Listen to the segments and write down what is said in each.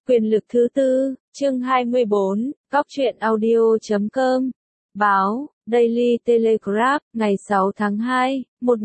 Quyền lực thứ tư, chương 24, Cóc truyện audio.com. Báo, Daily Telegraph, ngày 6 tháng 2,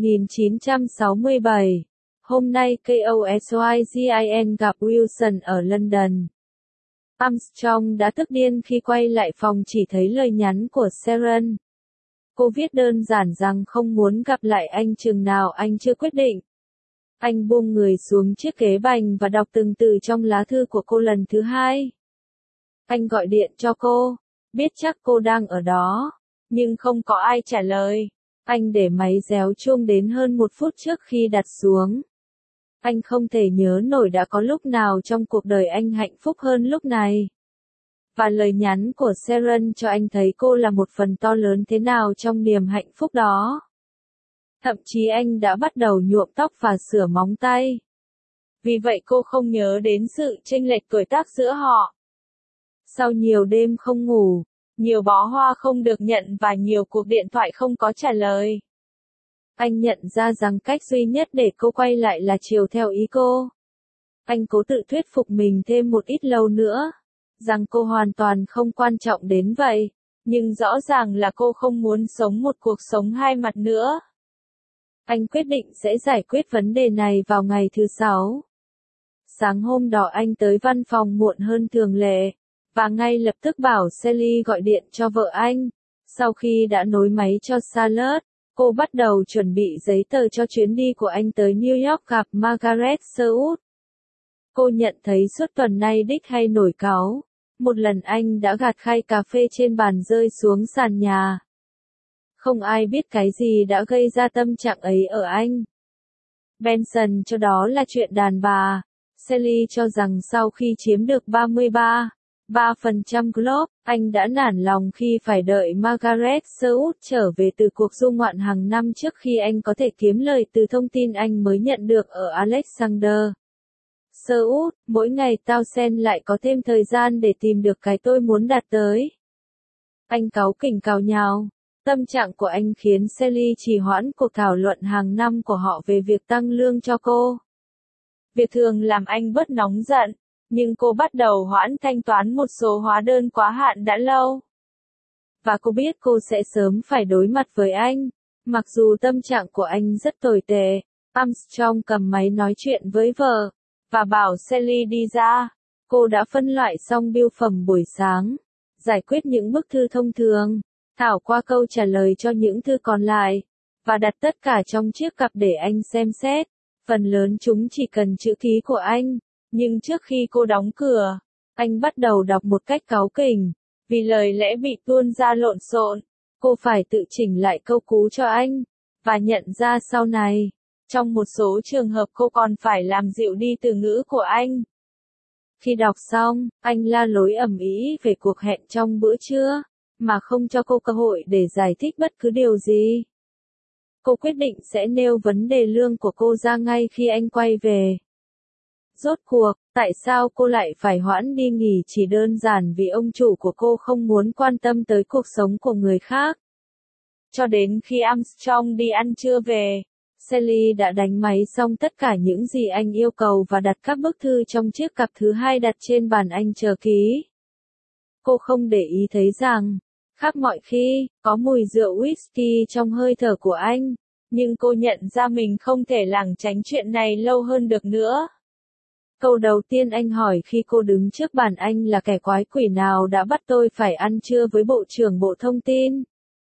1967. Hôm nay KOSYGIN gặp Wilson ở London. Armstrong đã tức điên khi quay lại phòng chỉ thấy lời nhắn của Sharon. Cô viết đơn giản rằng không muốn gặp lại anh chừng nào anh chưa quyết định. Anh buông người xuống chiếc ghế bành và đọc từng từ trong lá thư của cô lần thứ hai. Anh gọi điện cho cô, biết chắc cô đang ở đó, nhưng không có ai trả lời. Anh để máy réo chuông đến hơn 1 phút trước khi đặt xuống. Anh không thể nhớ nổi đã có lúc nào trong cuộc đời anh hạnh phúc hơn lúc này. Và lời nhắn của Sharon cho anh thấy cô là một phần to lớn thế nào trong niềm hạnh phúc đó. Thậm chí anh đã bắt đầu nhuộm tóc và sửa móng tay. Vì vậy cô không nhớ đến sự chênh lệch tuổi tác giữa họ. Sau nhiều đêm không ngủ, nhiều bó hoa không được nhận và nhiều cuộc điện thoại không có trả lời, anh nhận ra rằng cách duy nhất để cô quay lại là chiều theo ý cô. Anh cố tự thuyết phục mình thêm một ít lâu nữa, rằng cô hoàn toàn không quan trọng đến vậy, nhưng rõ ràng là cô không muốn sống một cuộc sống hai mặt nữa. Anh quyết định sẽ giải quyết vấn đề này vào ngày thứ 6. Sáng hôm đó anh tới văn phòng muộn hơn thường lệ, và ngay lập tức bảo Sally gọi điện cho vợ anh. Sau khi đã nối máy cho Charlotte, cô bắt đầu chuẩn bị giấy tờ cho chuyến đi của anh tới New York gặp Margaret Sherwood. Cô nhận thấy suốt tuần nay Dick hay nổi cáu. Một lần anh đã gạt khay cà phê trên bàn rơi xuống sàn nhà. Không ai biết cái gì đã gây ra tâm trạng ấy ở anh. Benson cho đó là chuyện đàn bà. Sally cho rằng sau khi chiếm được 33% Globe, anh đã nản lòng khi phải đợi Margaret Sherwood trở về từ cuộc du ngoạn hàng năm trước khi anh có thể kiếm lời từ thông tin anh mới nhận được ở Alexander. Sherwood, mỗi ngày Townsend lại có thêm thời gian để tìm được cái tôi muốn đạt tới. Anh cáu kỉnh cào nhào. Tâm trạng của anh khiến Sally trì hoãn cuộc thảo luận hàng năm của họ về việc tăng lương cho cô. Việc thường làm anh bớt nóng giận, nhưng cô bắt đầu hoãn thanh toán một số hóa đơn quá hạn đã lâu. Và cô biết cô sẽ sớm phải đối mặt với anh, mặc dù tâm trạng của anh rất tồi tệ. Armstrong cầm máy nói chuyện với vợ, và bảo Sally đi ra. Cô đã phân loại xong bưu phẩm buổi sáng, giải quyết những bức thư thông thường, thảo qua câu trả lời cho những thư còn lại, và đặt tất cả trong chiếc cặp để anh xem xét. Phần lớn chúng chỉ cần chữ ký của anh, nhưng trước khi cô đóng cửa, anh bắt đầu đọc một cách cáu kỉnh, vì lời lẽ bị tuôn ra lộn xộn. Cô phải tự chỉnh lại câu cú cho anh, và nhận ra sau này, trong một số trường hợp cô còn phải làm dịu đi từ ngữ của anh. Khi đọc xong, anh la lối ầm ĩ về cuộc hẹn trong bữa trưa, mà không cho cô cơ hội để giải thích bất cứ điều gì. Cô quyết định sẽ nêu vấn đề lương của cô ra ngay khi anh quay về. Rốt cuộc, tại sao cô lại phải hoãn đi nghỉ chỉ đơn giản vì ông chủ của cô không muốn quan tâm tới cuộc sống của người khác. Cho đến khi Armstrong đi ăn trưa về, Sally đã đánh máy xong tất cả những gì anh yêu cầu và đặt các bức thư trong chiếc cặp thứ hai đặt trên bàn anh chờ ký. Cô không để ý thấy rằng, khác mọi khi, có mùi rượu whisky trong hơi thở của anh, nhưng cô nhận ra mình không thể lảng tránh chuyện này lâu hơn được nữa. Câu đầu tiên anh hỏi khi cô đứng trước bàn anh là kẻ quái quỷ nào đã bắt tôi phải ăn trưa với Bộ trưởng Bộ Thông tin.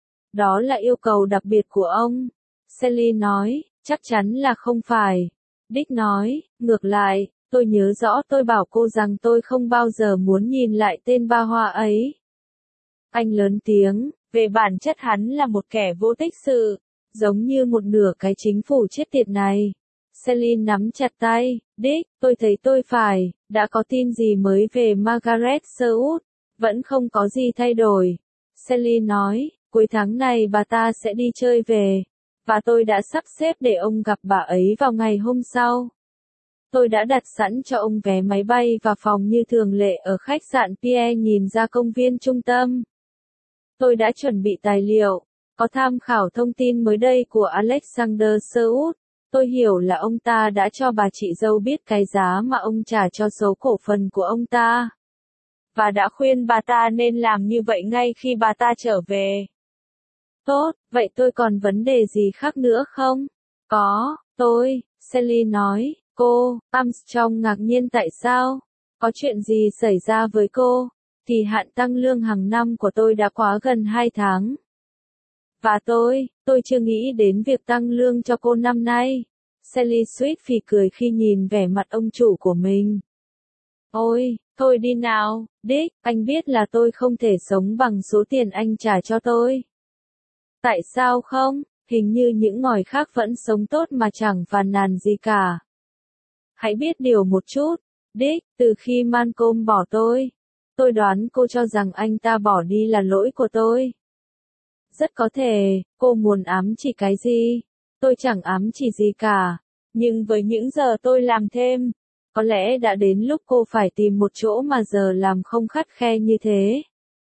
Đó là yêu cầu đặc biệt của ông. Sally nói, chắc chắn là không phải. Dick nói, ngược lại, tôi nhớ rõ tôi bảo cô rằng tôi không bao giờ muốn nhìn lại tên ba hoa ấy. Anh lớn tiếng, về bản chất hắn là một kẻ vô tích sự, giống như một nửa cái chính phủ chết tiệt này. Sally nắm chặt tay, Dick, tôi thấy tôi phải, đã có tin gì mới về Margaret Sherwood, vẫn không có gì thay đổi. Sally nói, cuối tháng này bà ta sẽ đi chơi về, và tôi đã sắp xếp để ông gặp bà ấy vào ngày hôm sau. Tôi đã đặt sẵn cho ông vé máy bay và phòng như thường lệ ở khách sạn Pierre nhìn ra công viên trung tâm. Tôi đã chuẩn bị tài liệu, có tham khảo thông tin mới đây của Alexander Sherwood, Tôi hiểu là ông ta đã cho bà chị dâu biết cái giá mà ông trả cho số cổ phần của ông ta. Và đã khuyên bà ta nên làm như vậy ngay khi bà ta trở về. Tốt, vậy tôi còn vấn đề gì khác nữa không? Có, Sally nói, cô, Armstrong ngạc nhiên tại sao? Có chuyện gì xảy ra với cô? Kỳ hạn tăng lương hàng năm của tôi đã quá gần 2 tháng. Và tôi chưa nghĩ đến việc tăng lương cho cô năm nay. Sally suýt phì cười khi nhìn vẻ mặt ông chủ của mình. Ôi, thôi đi nào, Dick, anh biết là tôi không thể sống bằng số tiền anh trả cho tôi. Tại sao không? Hình như những ngòi khác vẫn sống tốt mà chẳng phàn nàn gì cả. Hãy biết điều một chút, Dick, từ khi Malcolm bỏ tôi đoán cô cho rằng anh ta bỏ đi là lỗi của tôi. Rất có thể, cô muốn ám chỉ cái gì? Tôi chẳng ám chỉ gì cả. Nhưng với những giờ tôi làm thêm, có lẽ đã đến lúc cô phải tìm một chỗ mà giờ làm không khắt khe như thế.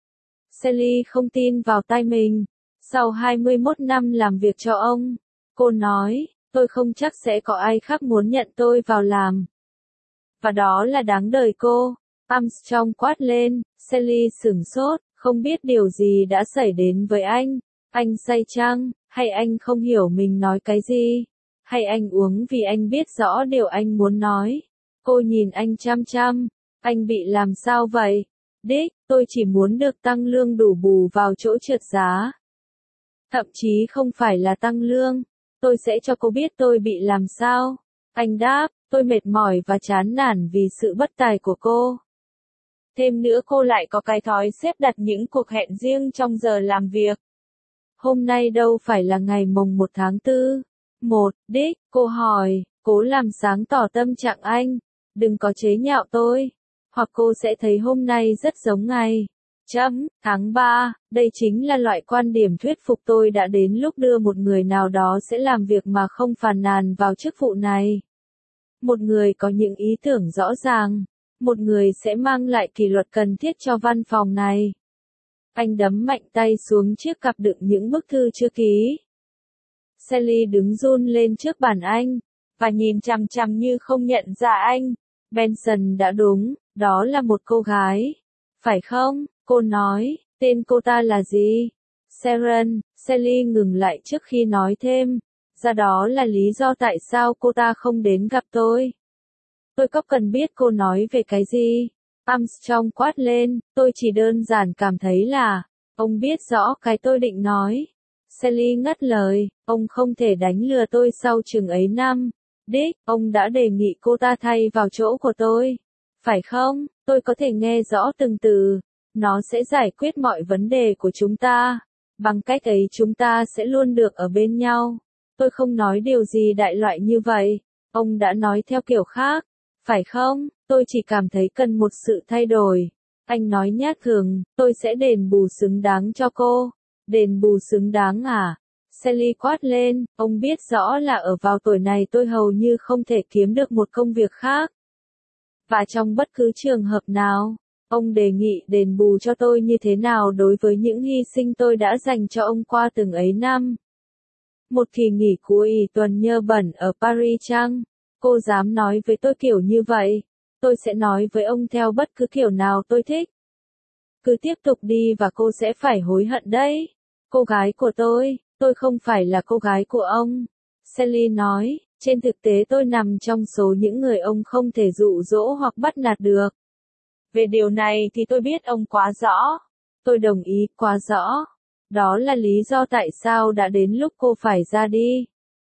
Sally không tin vào tai mình. Sau 21 năm làm việc cho ông, cô nói, tôi không chắc sẽ có ai khác muốn nhận tôi vào làm. Và đó là đáng đời cô. Armstrong quát lên, Sally sửng sốt, không biết điều gì đã xảy đến với anh. Anh say chăng, hay anh không hiểu mình nói cái gì? Hay anh uống vì anh biết rõ điều anh muốn nói? Cô nhìn anh chăm chăm, anh bị làm sao vậy? Dick, tôi chỉ muốn được tăng lương đủ bù vào chỗ trượt giá. Thậm chí không phải là tăng lương, tôi sẽ cho cô biết tôi bị làm sao. Anh đáp, tôi mệt mỏi và chán nản vì sự bất tài của cô. Thêm nữa cô lại có cái thói xếp đặt những cuộc hẹn riêng trong giờ làm việc. Hôm nay đâu phải là ngày mùng 1 tháng 4. Dick, cô hỏi, cố làm sáng tỏ tâm trạng anh. Đừng có chế nhạo tôi. Hoặc cô sẽ thấy hôm nay rất giống ngày. Tháng 3, đây chính là loại quan điểm thuyết phục tôi đã đến lúc đưa một người nào đó sẽ làm việc mà không phàn nàn vào chức vụ này. Một người có những ý tưởng rõ ràng. Một người sẽ mang lại kỷ luật cần thiết cho văn phòng này. Anh đấm mạnh tay xuống chiếc cặp đựng những bức thư chưa ký. Sally đứng run lên trước bàn anh, và nhìn chằm chằm như không nhận ra anh. Benson đã đúng, đó là một cô gái. Phải không? Cô nói, tên cô ta là gì? Sharon. Sally ngừng lại trước khi nói thêm. Ra đó là lý do tại sao cô ta không đến gặp tôi. Tôi có cần biết cô nói về cái gì? Armstrong quát lên, tôi chỉ đơn giản cảm thấy là, ông biết rõ cái tôi định nói. Sally ngắt lời, ông không thể đánh lừa tôi sau chừng ấy năm. Dick, ông đã đề nghị cô ta thay vào chỗ của tôi. Phải không? Tôi có thể nghe rõ từng từ. Nó sẽ giải quyết mọi vấn đề của chúng ta. Bằng cách ấy chúng ta sẽ luôn được ở bên nhau. Tôi không nói điều gì đại loại như vậy. Ông đã nói theo kiểu khác. Phải không? Tôi chỉ cảm thấy cần một sự thay đổi. Anh nói nhát thường, tôi sẽ đền bù xứng đáng cho cô. Đền bù xứng đáng à? Sally quát lên, ông biết rõ là ở vào tuổi này tôi hầu như không thể kiếm được một công việc khác. Và trong bất cứ trường hợp nào, ông đề nghị đền bù cho tôi như thế nào đối với những hy sinh tôi đã dành cho ông qua từng ấy năm. Một kỳ nghỉ cuối tuần nhơ bẩn ở Paris chăng? Cô dám nói với tôi kiểu như vậy? Tôi sẽ nói với ông theo bất cứ kiểu nào tôi thích. Cứ tiếp tục đi và cô sẽ phải hối hận đấy. Cô gái của tôi không phải là cô gái của ông. Sally nói, trên thực tế tôi nằm trong số những người ông không thể dụ dỗ hoặc bắt nạt được. Về điều này thì tôi biết ông quá rõ. Tôi đồng ý, quá rõ. Đó là lý do tại sao đã đến lúc cô phải ra đi.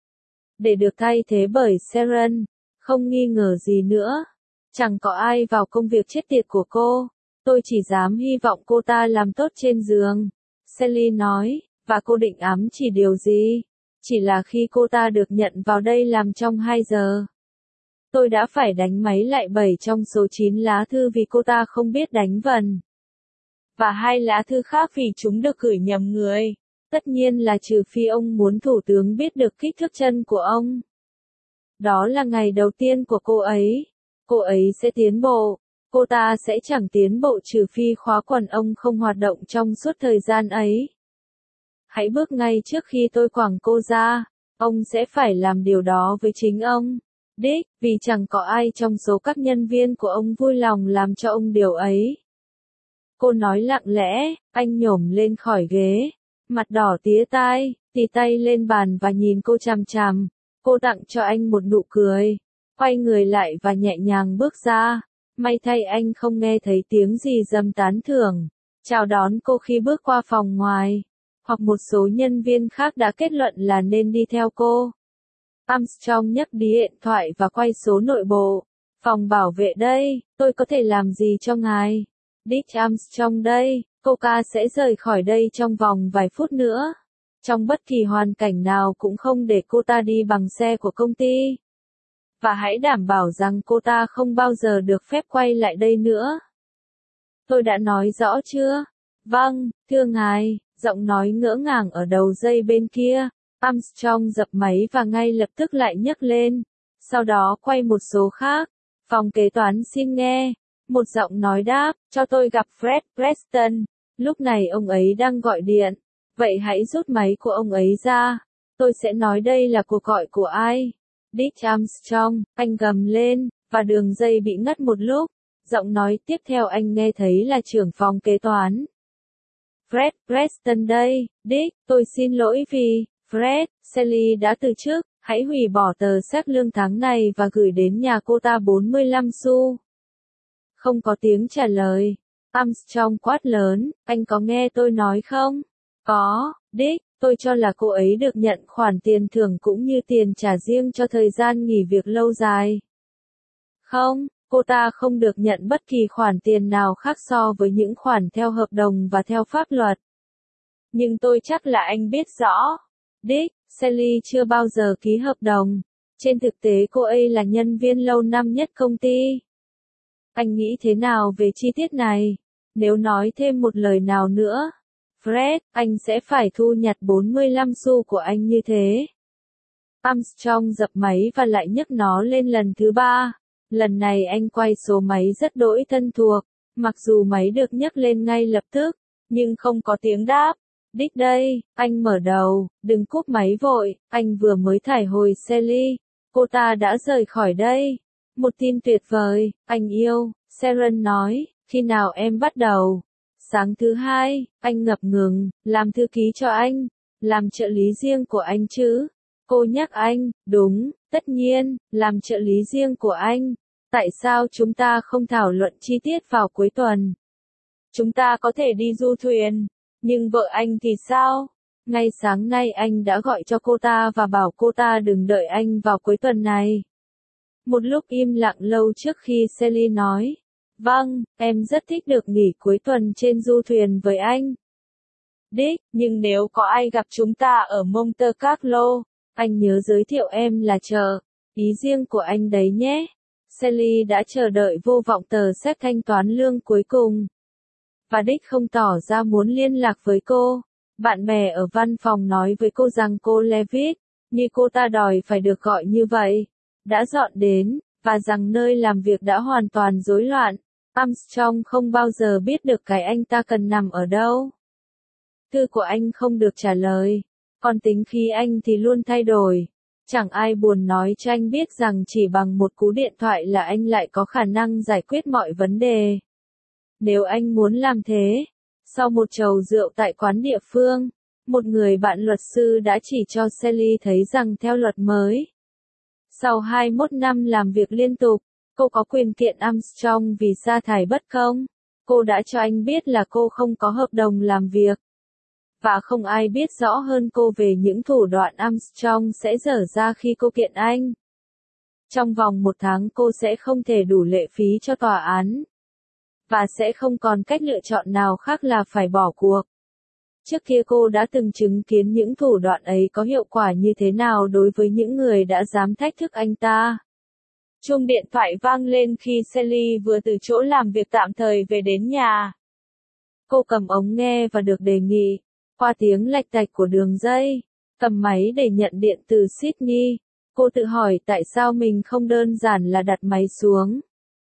Để được thay thế bởi Sharon, không nghi ngờ gì nữa. Chẳng có ai vào công việc chết tiệt của cô. Tôi chỉ dám hy vọng cô ta làm tốt trên giường. Sally nói, và cô định ám chỉ điều gì? Chỉ là khi cô ta được nhận vào đây làm trong 2 giờ. Tôi đã phải đánh máy lại 7 trong số 9 lá thư vì cô ta không biết đánh vần. Và 2 lá thư khác vì chúng được gửi nhầm người. Tất nhiên là trừ phi ông muốn thủ tướng biết được kích thước chân của ông. Đó là ngày đầu tiên của cô ấy. Cô ấy sẽ tiến bộ. Cô ta sẽ chẳng tiến bộ trừ phi khóa quần ông không hoạt động trong suốt thời gian ấy. Hãy bước ngay trước khi tôi quẳng cô ra. Ông sẽ phải làm điều đó với chính ông, Dick, vì chẳng có ai trong số các nhân viên của ông vui lòng làm cho ông điều ấy. Cô nói lặng lẽ, anh nhổm lên khỏi ghế, mặt đỏ tía tai, tì tay lên bàn và nhìn cô chằm chằm. Cô tặng cho anh một nụ cười, quay người lại và nhẹ nhàng bước ra. May thay anh không nghe thấy tiếng gì dầm tán thưởng, chào đón cô khi bước qua phòng ngoài, hoặc một số nhân viên khác đã kết luận là nên đi theo cô. Armstrong nhấc điện thoại và quay số nội bộ. Phòng bảo vệ đây, tôi có thể làm gì cho ngài? Dick Armstrong đây, cô ca sẽ rời khỏi đây trong vòng vài phút nữa. Trong bất kỳ hoàn cảnh nào cũng không để cô ta đi bằng xe của công ty. Và hãy đảm bảo rằng cô ta không bao giờ được phép quay lại đây nữa. Tôi đã nói rõ chưa? Vâng, thưa ngài, giọng nói ngỡ ngàng ở đầu dây bên kia. Armstrong dập máy và ngay lập tức lại nhấc lên. Sau đó quay một số khác. Phòng kế toán xin nghe. Một giọng nói đáp, cho tôi gặp Fred Preston. Lúc này ông ấy đang gọi điện. Vậy hãy rút máy của ông ấy ra. Tôi sẽ nói đây là cuộc gọi của ai. Dick Armstrong, anh gầm lên, và đường dây bị ngắt một lúc. Giọng nói tiếp theo anh nghe thấy là trưởng phòng kế toán. Fred Preston đây, Dick, tôi xin lỗi vì, Fred, Sally đã từ chức, hãy hủy bỏ tờ séc lương tháng này và gửi đến nhà cô ta 45 xu. Không có tiếng trả lời. Armstrong quát lớn, anh có nghe tôi nói không? Có, Dick, tôi cho là cô ấy được nhận khoản tiền thưởng cũng như tiền trả riêng cho thời gian nghỉ việc lâu dài. Không, cô ta không được nhận bất kỳ khoản tiền nào khác so với những khoản theo hợp đồng và theo pháp luật. Nhưng tôi chắc là anh biết rõ. Dick, Sally chưa bao giờ ký hợp đồng. Trên thực tế cô ấy là nhân viên lâu năm nhất công ty. Anh nghĩ thế nào về chi tiết này? Nếu nói thêm một lời nào nữa, Fred, anh sẽ phải thu nhặt 45 xu của anh như thế. Armstrong dập máy và lại nhấc nó lên lần thứ 3. Lần này anh quay số máy rất đỗi thân thuộc, mặc dù máy được nhấc lên ngay lập tức, nhưng không có tiếng đáp. Dick đây, anh mở đầu, đừng cúp máy vội, anh vừa mới thải hồi Sally, cô ta đã rời khỏi đây. Một tin tuyệt vời, anh yêu, Sharon nói, khi nào em bắt đầu? Sáng thứ 2, anh ngập ngừng, làm thư ký cho anh, làm trợ lý riêng của anh chứ? Cô nhắc anh, đúng, tất nhiên, làm trợ lý riêng của anh. Tại sao chúng ta không thảo luận chi tiết vào cuối tuần? Chúng ta có thể đi du thuyền, nhưng vợ anh thì sao? Ngay sáng nay anh đã gọi cho cô ta và bảo cô ta đừng đợi anh vào cuối tuần này. Một lúc im lặng lâu trước khi Sally nói, vâng, em rất thích được nghỉ cuối tuần trên du thuyền với anh. Dick, nhưng nếu có ai gặp chúng ta ở Monte Carlo, anh nhớ giới thiệu em là chờ, ý riêng của anh đấy nhé. Sally đã chờ đợi vô vọng tờ séc thanh toán lương cuối cùng. Và Dick không tỏ ra muốn liên lạc với cô. Bạn bè ở văn phòng nói với cô rằng cô Levitt, như cô ta đòi phải được gọi như vậy, đã dọn đến, và rằng nơi làm việc đã hoàn toàn rối loạn. Armstrong không bao giờ biết được cái anh ta cần nằm ở đâu. Thư của anh không được trả lời, còn tính khí anh thì luôn thay đổi. Chẳng ai buồn nói cho anh biết rằng chỉ bằng một cú điện thoại là anh lại có khả năng giải quyết mọi vấn đề. Nếu anh muốn làm thế, sau một chầu rượu tại quán địa phương, một người bạn luật sư đã chỉ cho Sally thấy rằng theo luật mới, sau 21 năm làm việc liên tục, cô có quyền kiện Armstrong vì sa thải bất công. Cô đã cho anh biết là cô không có hợp đồng làm việc. Và không ai biết rõ hơn cô về những thủ đoạn Armstrong sẽ dở ra khi cô kiện anh. Trong vòng 1 tháng cô sẽ không thể đủ lệ phí cho tòa án. Và sẽ không còn cách lựa chọn nào khác là phải bỏ cuộc. Trước kia cô đã từng chứng kiến những thủ đoạn ấy có hiệu quả như thế nào đối với những người đã dám thách thức anh ta. Chuông điện thoại vang lên khi Sally vừa từ chỗ làm việc tạm thời về đến nhà. Cô cầm ống nghe và được đề nghị, qua tiếng lạch tạch của đường dây, cầm máy để nhận điện từ Sydney. Cô tự hỏi tại sao mình không đơn giản là đặt máy xuống.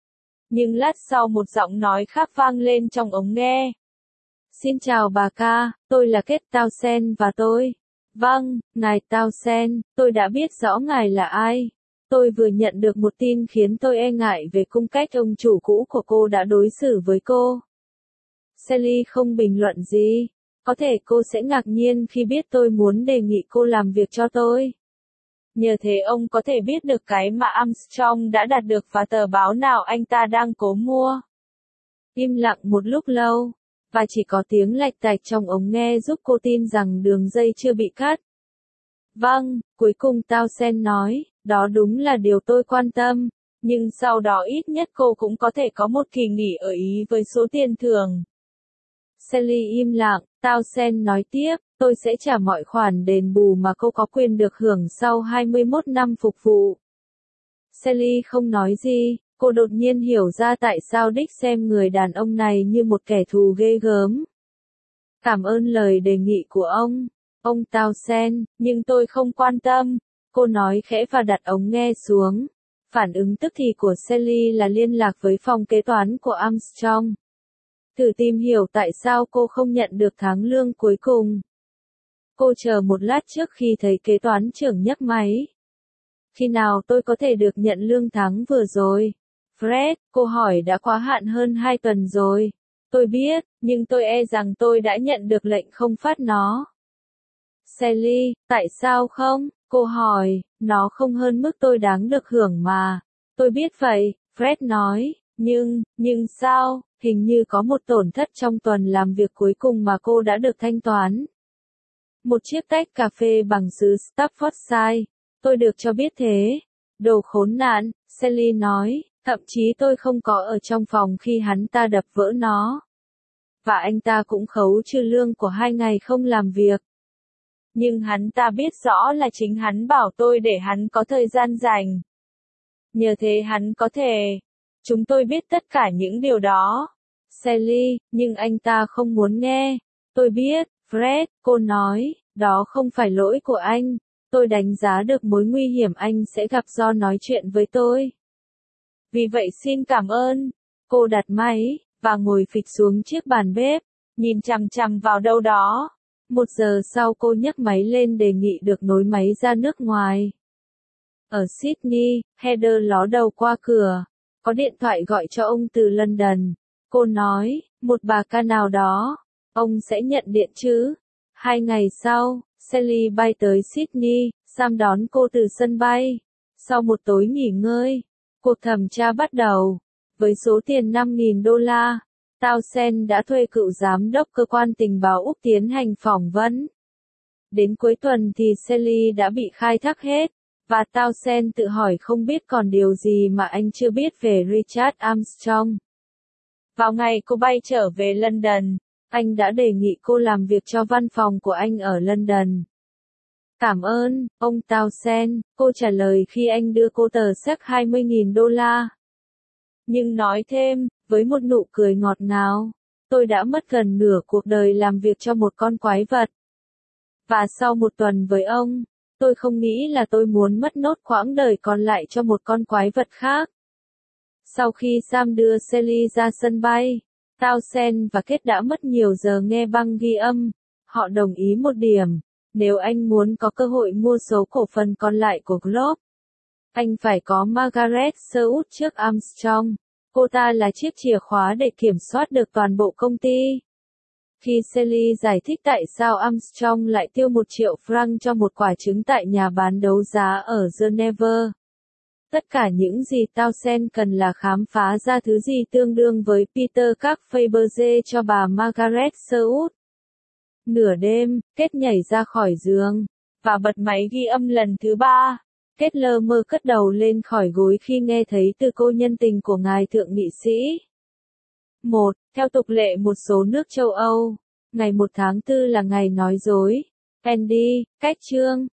Nhưng lát sau một giọng nói khác vang lên trong ống nghe. Xin chào bà ca, tôi là Kate Townsend và tôi. Vâng, ngài Townsend, tôi đã biết rõ ngài là ai. Tôi vừa nhận được một tin khiến tôi e ngại về cung cách ông chủ cũ của cô đã đối xử với cô. Sally không bình luận gì. Có thể cô sẽ ngạc nhiên khi biết tôi muốn đề nghị cô làm việc cho tôi. Nhờ thế ông có thể biết được cái mà Armstrong đã đạt được và tờ báo nào anh ta đang cố mua. Im lặng một lúc lâu, và chỉ có tiếng lạch tạch trong ống nghe giúp cô tin rằng đường dây chưa bị cắt. Vâng, cuối cùng Townsend nói, đó đúng là điều tôi quan tâm, nhưng sau đó ít nhất cô cũng có thể có một kỳ nghỉ ở Ý với số tiền thưởng. Sally im lặng, Townsend nói tiếp, tôi sẽ trả mọi khoản đền bù mà cô có quyền được hưởng sau 21 năm phục vụ. Sally không nói gì, cô đột nhiên hiểu ra tại sao Dick xem người đàn ông này như một kẻ thù ghê gớm. Cảm ơn lời đề nghị của ông Townsend, nhưng tôi không quan tâm, cô nói khẽ và đặt ống nghe xuống. Phản ứng tức thì của Sally là liên lạc với phòng kế toán của Armstrong. Thử tìm hiểu tại sao cô không nhận được tháng lương cuối cùng. Cô chờ một lát trước khi thấy kế toán trưởng nhấc máy. Khi nào tôi có thể được nhận lương tháng vừa rồi? Fred, cô hỏi đã quá hạn hơn 2 tuần rồi. Tôi biết, nhưng tôi e rằng tôi đã nhận được lệnh không phát nó. Sally, tại sao không? Cô hỏi, nó không hơn mức tôi đáng được hưởng mà. Tôi biết vậy, Fred nói, nhưng sao, hình như có một tổn thất trong tuần làm việc cuối cùng mà cô đã được thanh toán. Một chiếc tách cà phê bằng sứ Staffordshire, tôi được cho biết thế. Đồ khốn nạn, Sally nói, thậm chí tôi không có ở trong phòng khi hắn ta đập vỡ nó. Và anh ta cũng khấu trừ lương của 2 ngày không làm việc. Nhưng hắn ta biết rõ là chính hắn bảo tôi để hắn có thời gian rảnh. Nhờ thế hắn có thể. Chúng tôi biết tất cả những điều đó. Sally, nhưng anh ta không muốn nghe. Tôi biết, Fred, cô nói, đó không phải lỗi của anh. Tôi đánh giá được mối nguy hiểm anh sẽ gặp do nói chuyện với tôi. Vì vậy xin cảm ơn. Cô đặt máy, và ngồi phịch xuống chiếc bàn bếp, nhìn chằm chằm vào đâu đó. 1 giờ sau cô nhấc máy lên đề nghị được nối máy ra nước ngoài. Ở Sydney, Heather ló đầu qua cửa. Có điện thoại gọi cho ông từ London. Cô nói, một bà ca nào đó. Ông sẽ nhận điện chứ? 2 ngày sau, Sally bay tới Sydney, Sam đón cô từ sân bay. Sau một tối nghỉ ngơi, cuộc thẩm tra bắt đầu. Với số tiền $5.000, Townsend đã thuê cựu giám đốc cơ quan tình báo Úc tiến hành phỏng vấn. Đến cuối tuần thì Sally đã bị khai thác hết, và Townsend tự hỏi không biết còn điều gì mà anh chưa biết về Richard Armstrong. Vào ngày cô bay trở về London, anh đã đề nghị cô làm việc cho văn phòng của anh ở London. Cảm ơn, ông Townsend, cô trả lời khi anh đưa cô tờ séc $20.000. Nhưng nói thêm, với một nụ cười ngọt ngào, tôi đã mất gần nửa cuộc đời làm việc cho một con quái vật. Và sau 1 tuần với ông, tôi không nghĩ là tôi muốn mất nốt quãng đời còn lại cho một con quái vật khác. Sau khi Sam đưa Sally ra sân bay, Townsend và Kate đã mất nhiều giờ nghe băng ghi âm. Họ đồng ý một điểm, nếu anh muốn có cơ hội mua số cổ phần còn lại của Globe, anh phải có Margaret Sherwood trước Armstrong. Cô ta là chiếc chìa khóa để kiểm soát được toàn bộ công ty. Khi Sally giải thích tại sao Armstrong lại tiêu 1 triệu franc cho một quả trứng tại nhà bán đấu giá ở Geneva, tất cả những gì Townsend cần là khám phá ra thứ gì tương đương với Peter các Fabergé cho bà Margaret Sherwood. Nửa đêm, Kate nhảy ra khỏi giường, và bật máy ghi âm lần thứ 3. Kate lơ mơ cất đầu lên khỏi gối khi nghe thấy từ cô nhân tình của ngài thượng nghị sĩ. 1. Theo tục lệ một số nước châu Âu, ngày 1 tháng 4 là ngày nói dối. Andy, cách chương.